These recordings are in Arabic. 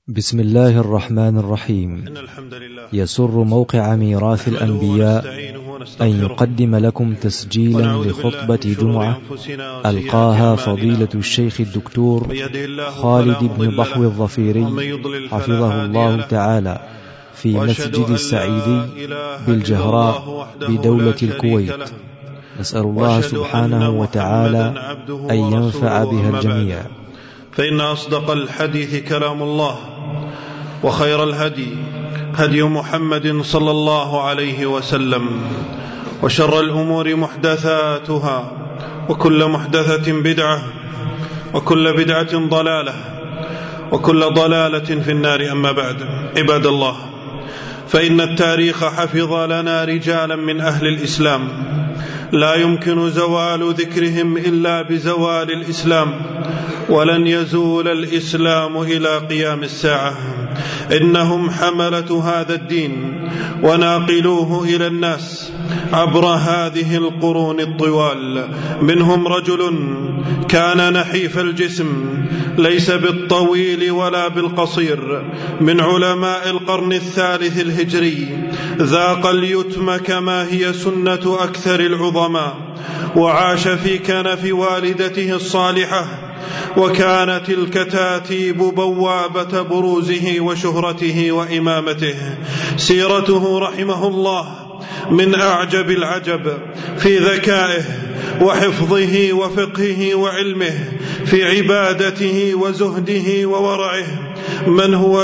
بسم الله الرحمن الرحيم. يسر موقع ميراث الأنبياء أن يقدم لكم تسجيلا لخطبة جمعة ألقاها فضيلة الشيخ الدكتور خالد بن ضحو الظفيري حفظه الله تعالى في مسجد السعيدي بالجهراء بدولة الكويت. نسأل الله سبحانه وتعالى أن ينفع بها الجميع. فإن أصدق الحديث كلام الله، وخير الهدي هدي محمد صلى الله عليه وسلم، وشر الأمور محدثاتها، وكل محدثة بدعة، وكل بدعة ضلالة، وكل ضلالة في النار. أما بعد، عباد الله، فإن التاريخ حفظ لنا رجالا من أهل الإسلام لا يمكن زوال ذكرهم إلا بزوال الإسلام، ولن يزول الإسلام إلى قيام الساعة. إنهم حملة هذا الدين وناقلوه إلى الناس عبر هذه القرون الطوال. منهم رجل كان نحيف الجسم ليس بالطويل ولا بالقصير، من علماء القرن الثالث الهجري، ذاق اليتم كما هي سنة أكثر العظماء، وعاش في كنف والدته الصالحة، وكانت الكتاتيب بوابة بروزه وشهرته وإمامته. سيرته رحمه الله من أعجب العجب في ذكائه وحفظه وفقهه وعلمه، في عبادته وزهده وورعه. من هو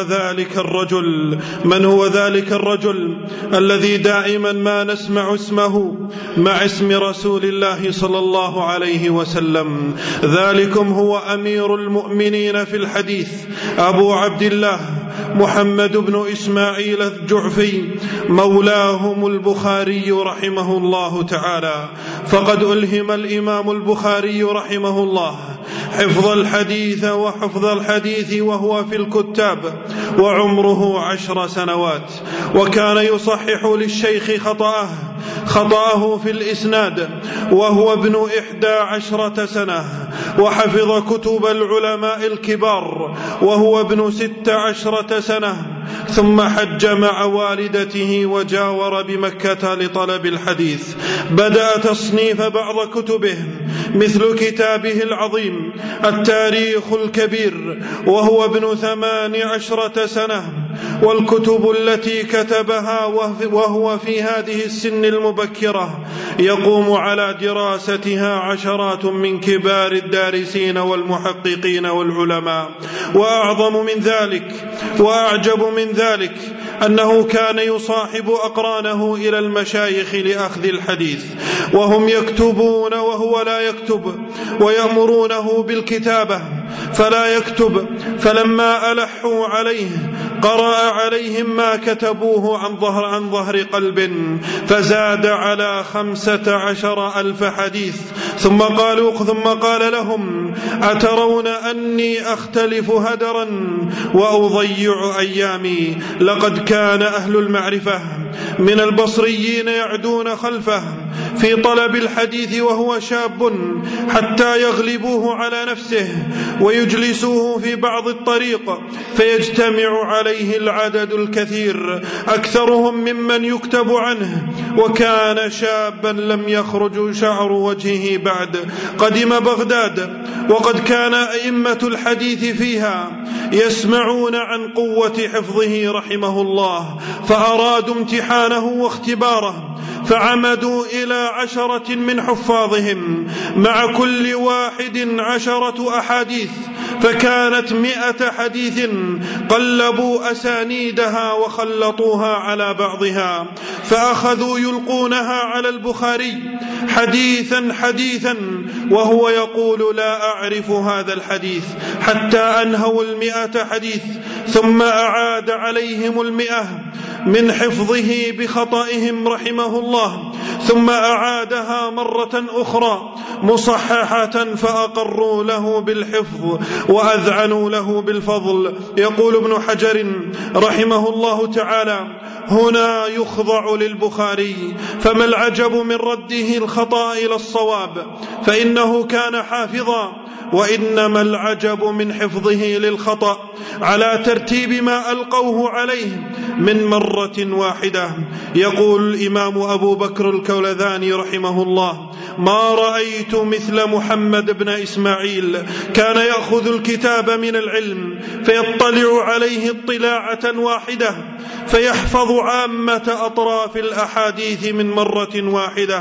ذلك الرجل الذي دائما ما نسمع اسمه مع اسم رسول الله صلى الله عليه وسلم؟ ذلكم هو أمير المؤمنين في الحديث، أبو عبد الله محمد بن إسماعيل الجعفي، مولاهم البخاري رحمه الله تعالى. فقد ألهم الإمام البخاري رحمه الله حفظ الحديث وهو في الكتاب وعمره 10 سنوات، وكان يصحح للشيخ خطأه في الإسناد وهو ابن 11 سنة، وحفظ كتب العلماء الكبار وهو ابن 16 سنة. ثم حج مع والدته وجاور بمكة لطلب الحديث. بدأ تصنيف بعض كتبه مثل كتابه العظيم التاريخ الكبير وهو ابن 18 سنة، والكتب التي كتبها وهو في هذه السن المبكرة يقوم على دراستها عشرات من كبار الدارسين والمحققين والعلماء. وأعجب من ذلك أنه كان يصاحب أقرانه إلى المشايخ لأخذ الحديث، وهم يكتبون وهو لا يكتب، ويأمرونه بالكتابة فلا يكتب. فلما ألحوا عليه قرأ عليهم ما كتبوه عن ظهر قلب، فزاد على 15,000 حديث. ثم قال لهم: أترون أني أختلف هدرا وأضيع أيامي؟ لقد كان أهل المعرفة من البصريين يعدون خلفه في طلب الحديث وهو شاب حتى يغلبوه على نفسه ويجلسوه في بعض الطريق، فيجتمع عليه العدد الكثير أكثرهم ممن يكتب عنه. وكان شابا لم يخرج شعر وجهه بعد. قدم بغداد، وقد كان أئمة الحديث فيها يسمعون عن قوة حفظه رحمه الله، فأرادوا امتحانه واختباره، فعمدوا إلى 10 من حفاظهم، مع كل واحد 10 أحاديث، فكانت 100 حديث قلبوا أسانيدها وخلطوها على بعضها، فأخذوا يلقونها على البخاري حديثا وهو يقول: لا أعرف هذا الحديث، حتى أنهوا 100 حديث. ثم أعاد عليهم 100 من حفظه بخطئهم رحمه الله، ثم أعادها مرة أخرى مصححة، فأقروا له بالحفظ وأذعنوا له بالفضل. يقول ابن حجر رحمه الله تعالى: هنا يخضع للبخاري، فما العجب من رده الخطأ إلى الصواب، فإنه كان حافظا وإنما العجب من حفظه للخطأ على ترتيب ما ألقوه عليه من مرة واحدة. يقول الإمام أبو بكر الكولذاني رحمه الله: ما رأيت مثل محمد بن إسماعيل، كان يأخذ الكتاب من العلم فيطلع عليه اطلاعة واحدة فيحفظ عامة أطراف الأحاديث من مرة واحدة.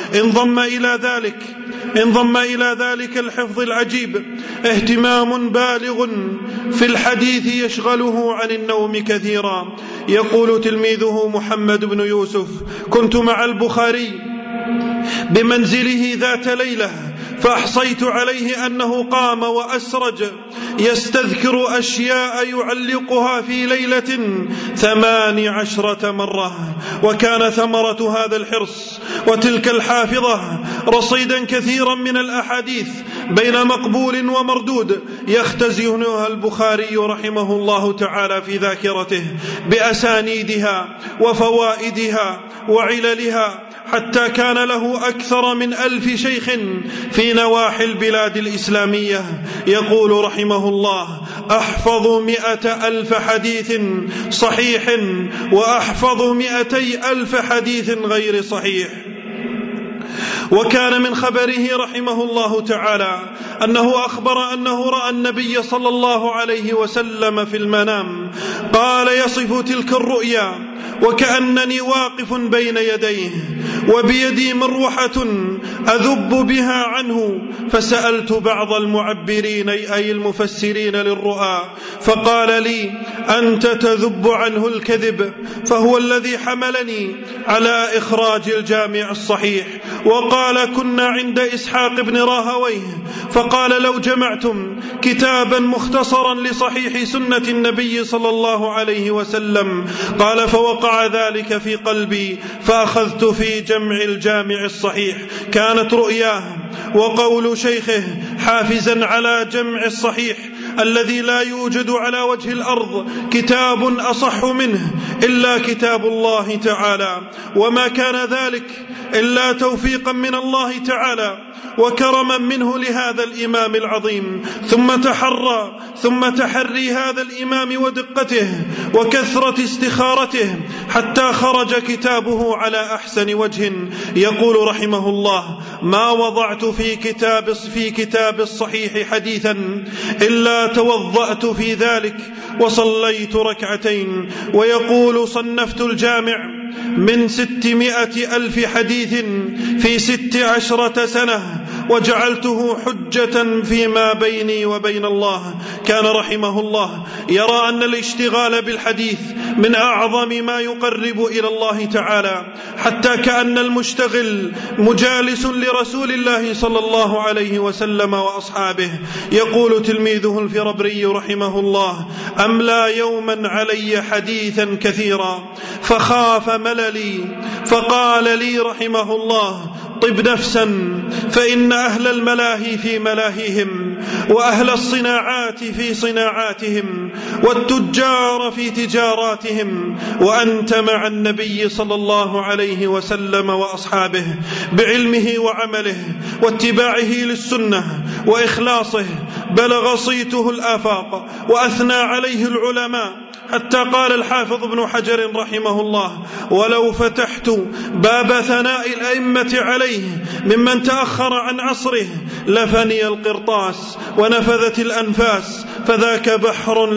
انضم إلى ذلك الحفظ العجيب اهتمام بالغ في الحديث يشغله عن النوم كثيرا. يقول تلميذه محمد بن يوسف: كنت مع البخاري بمنزله ذات ليلة فأحصيت عليه أنه قام وأسرج يستذكر أشياء يعلقها في ليلة 18 مرة. وكان ثمرة هذا الحرص وتلك الحافظة رصيدا كثيرا من الأحاديث بين مقبول ومردود يختزنها البخاري رحمه الله تعالى في ذاكرته بأسانيدها وفوائدها وعللها، حتى كان له أكثر من 1000 شيخ في نواحي البلاد الإسلامية. يقول رحمه الله: أحفظ 100,000 حديث صحيح وأحفظ 200,000 حديث غير صحيح. وكان من خبره رحمه الله تعالى أنه أخبر أنه رأى النبي صلى الله عليه وسلم في المنام، قال يصف تلك الرؤيا وكأنني واقف بين يديه وبيدي مروحة أذب بها عنه، فسألت بعض المعبرين أي المفسرين للرؤى فقال لي: أنت تذب عنه الكذب، فهو الذي حملني على إخراج الجامع الصحيح. وقال: كنا عند إسحاق بن راهويه فقال: لو جمعتم كتابا مختصرا لصحيح سنة النبي صلى الله عليه وسلم، قال: فوقع ذلك في قلبي فأخذت في جمع الجامع الصحيح. كانت رؤياه وقول شيخه حافزا على جمع الصحيح الذي لا يوجد على وجه الأرض كتاب أصح منه إلا كتاب الله تعالى، وما كان ذلك إلا توفيقا من الله تعالى وكرما منه لهذا الإمام العظيم، ثم تحري هذا الإمام ودقته وكثرة استخارته حتى خرج كتابه على أحسن وجه. يقول رحمه الله: ما وضعت في كتاب الصحيح حديثا إلا توضأت في ذلك وصليت ركعتين. ويقول: صنفت الجامع من 600,000 حديث في 16 سنة وجعلته حجة فيما بيني وبين الله. كان رحمه الله يرى أن الاشتغال بالحديث من أعظم ما يقرب إلى الله تعالى، حتى كأن المشتغل مجالس لرسول الله صلى الله عليه وسلم وأصحابه. يقول تلميذه الفربري رحمه الله: أملى يوما علي حديثا كثيرا فخاف مللي فقال لي رحمه الله: طب نفسا، فإن أهل الملاهي في ملاهيهم، وأهل الصناعات في صناعاتهم، والتجار في تجاراتهم، وأنت مع النبي صلى الله عليه وسلم وأصحابه بعلمه وعمله واتباعه للسنة وإخلاصه بلغ صيته الآفاق وأثنى عليه العلماء، حتى قال الحافظ ابن حجر رحمه الله: ولو فتحت باب ثناء الأئمة عليه ممن تأخر عن عصره لفني القرطاس ونفذت الأنفاس، فذاك بحر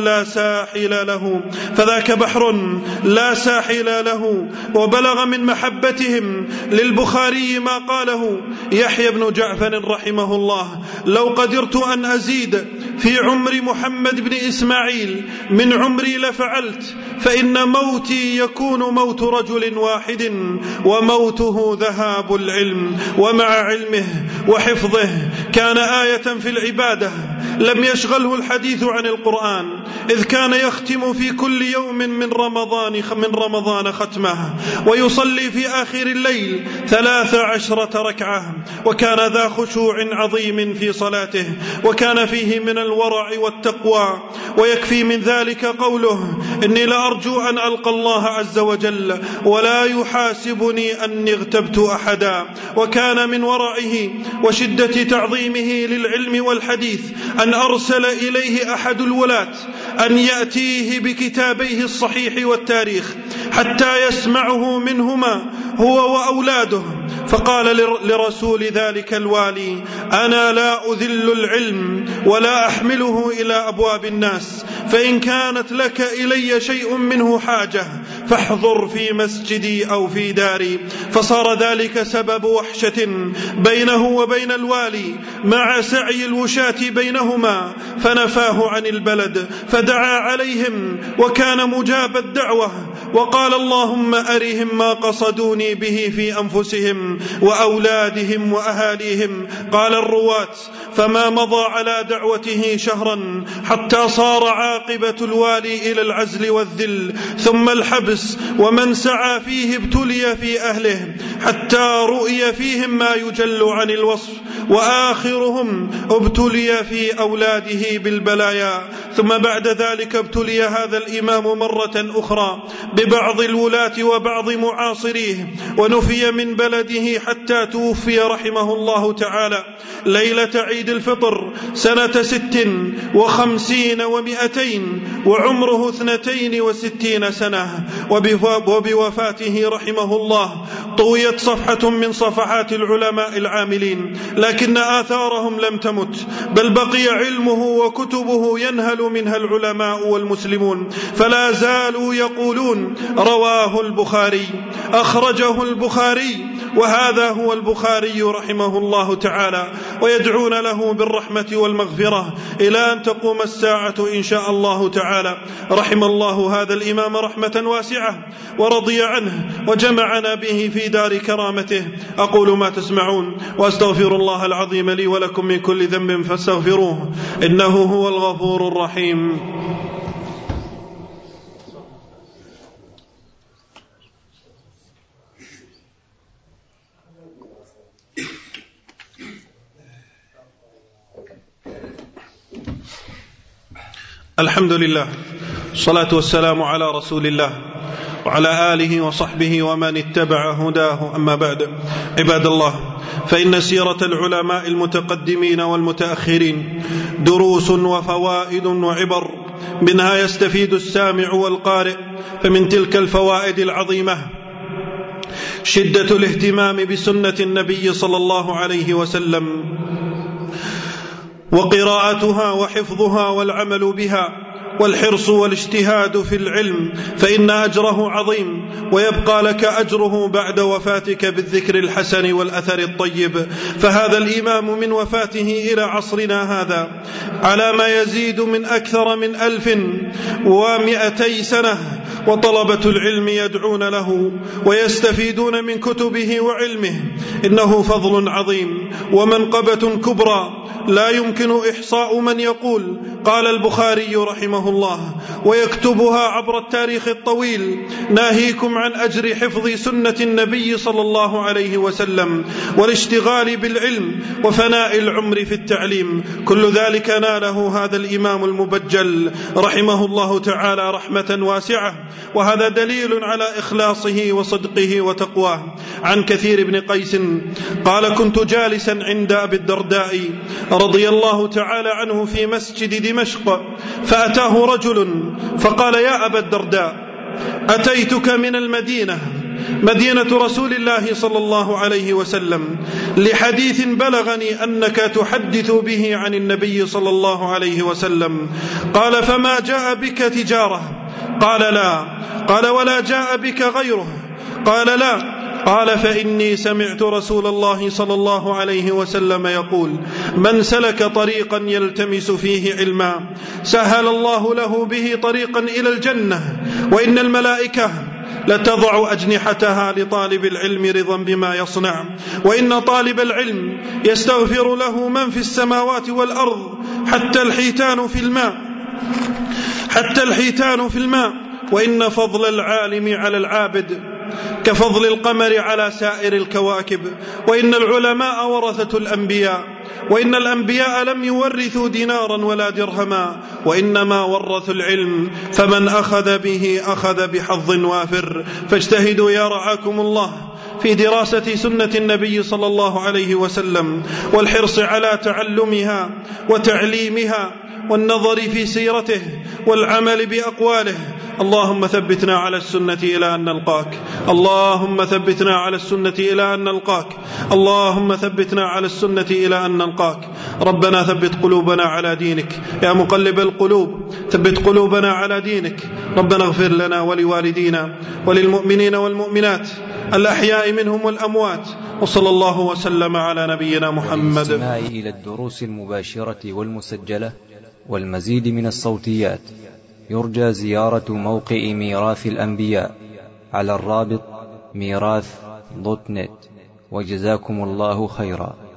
لا ساحل له. وبلغ من محبتهم للبخاري ما قاله يحيى بن جعفر رحمه الله: لو قدرت أن أزيد في عمر محمد بن إسماعيل من عمري لفعلت، فإن موتي يكون موت رجل واحد وموته ذهاب العلم. ومع علمه وحفظه كان آية في العبادة، لم يشغله الحديث عن القرآن، إذ كان يختم في كل يوم من رمضان ختمه، ويصلي في آخر الليل 13 ركعة، وكان ذا خشوع عظيم في صلاته، وكان فيه من الورع والتقوى. ويكفي من ذلك قوله: إني لأرجو أن ألقى الله عز وجل ولا يحاسبني أني اغتبت أحدا. وكان من ورعه وشدة تعظيمه للعلم والحديث أن أرسل إليه أحد الولاة أن يأتيه بكتابيه الصحيح والتاريخ حتى يسمعه منهما هو وأولاده، فقال لرسول ذلك الوالي: أنا لا أذل العلم ولا أحمله إلى أبواب الناس، فإن كانت لك إلي شيء منه حاجة فاحضر في مسجدي أو في داري. فصار ذلك سبب وحشة بينه وبين الوالي مع سعي الوشاة بينهما، فنفاه عن البلد فدعا عليهم وكان مجاب الدعوة، وقال: اللهم أرهم ما قصدوني به في أنفسهم وأولادهم وأهاليهم. قال الرواة: فما مضى على دعوته شهرا حتى صار عاقبة الوالي إلى العزل والذل ثم الحبس، ومن سعى فيه ابتلي في أهله حتى رؤي فيهم ما يجل عن الوصف، وآخرهم ابتلي في أولاده بالبلايا. ثم بعد ذلك ابتلي هذا الإمام مرة أخرى ببعض الولاة وبعض معاصريه، ونفي من بلده حتى توفي رحمه الله تعالى ليلة عيد الفطر سنة 56 و200 وعمره 62 سنة. وبوفاته رحمه الله طويت صفحة من صفحات العلماء العاملين، لكن آثارهم لم تمت، بل بقي علمه وكتبه ينهل منها العلماء والمسلمون، فلا زالوا يقولون: رواه البخاري، أخرجه البخاري، وهذا هو البخاري رحمه الله تعالى، ويدعون له بالرحمة والمغفرة إلى أن تقوم الساعة إن شاء الله تعالى. رحم الله هذا الإمام رحمة واسعة ورضي عنه وجمعنا به في دار كرامته. أقول ما تسمعون وأستغفر الله العظيم لي ولكم من كل ذنب فاستغفروه إنه هو الغفور الرحيم. الحمد لله، الصلاة والسلام على رسول الله وعلى آله وصحبه ومن اتبع هداه. أما بعد، عباد الله، فإن سيرة العلماء المتقدمين والمتأخرين دروس وفوائد وعبر، منها يستفيد السامع والقارئ. فمن تلك الفوائد العظيمة شدة الاهتمام بسنة النبي صلى الله عليه وسلم، وقراءتها وحفظها والعمل بها، والحرص والاجتهاد في العلم، فإن أجره عظيم، ويبقى لك أجره بعد وفاتك بالذكر الحسن والأثر الطيب. فهذا الإمام من وفاته إلى عصرنا هذا على ما يزيد من أكثر من 1200 سنة، وطلبة العلم يدعون له ويستفيدون من كتبه وعلمه. إنه فضل عظيم ومنقبة كبرى لا يمكن إحصاء من يقول قال البخاري رحمه الله ويكتبها عبر التاريخ الطويل، ناهيكم عن أجر حفظ سنة النبي صلى الله عليه وسلم والاشتغال بالعلم وفناء العمر في التعليم. كل ذلك ناله هذا الإمام المبجل رحمه الله تعالى رحمة واسعة، وهذا دليل على إخلاصه وصدقه وتقواه. عن كثير بن قيس قال: كنت جالسا عند أبي الدرداء رضي الله تعالى عنه في مسجد دمشق، فأتاه رجل فقال: يا أبا الدرداء، أتيتك من المدينة، مدينة رسول الله صلى الله عليه وسلم، لحديث بلغني أنك تحدث به عن النبي صلى الله عليه وسلم. قال: فما جاء بك تجارة؟ قال: لا. قال: ولا جاء بك غيره؟ قال: لا. قال: فإني سمعت رسول الله صلى الله عليه وسلم يقول: من سلك طريقا يلتمس فيه علما سهل الله له به طريقا إلى الجنة، وإن الملائكة لتضع أجنحتها لطالب العلم رضا بما يصنع، وإن طالب العلم يستغفر له من في السماوات والأرض حتى الحيتان في الماء، وإن فضل العالم على العابد كفضل القمر على سائر الكواكب، وإن العلماء ورثة الأنبياء، وإن الأنبياء لم يورثوا دينارا ولا درهما، وإنما ورثوا العلم، فمن أخذ به أخذ بحظ وافر. فاجتهدوا يا رعاكم الله في دراسة سنة النبي صلى الله عليه وسلم، والحرص على تعلمها وتعليمها، والنظر في سيرته والعمل بأقواله. اللهم ثبتنا على السنة إلى أن نلقاك، اللهم ثبتنا على السنة إلى أن نلقاك، اللهم ثبتنا على السنة إلى أن نلقاك. ربنا ثبت قلوبنا على دينك يا مقلب القلوب، ثبت قلوبنا على دينك. ربنا اغفر لنا ولوالدينا وللمؤمنين والمؤمنات الأحياء منهم والأموات، وصلى الله وسلم على نبينا محمد. للاستماع إلى الدروس المباشرة والمسجلة والمزيد من الصوتيات يرجى زيارة موقع ميراث الأنبياء على الرابط ميراث.net. وجزاكم الله خيرا.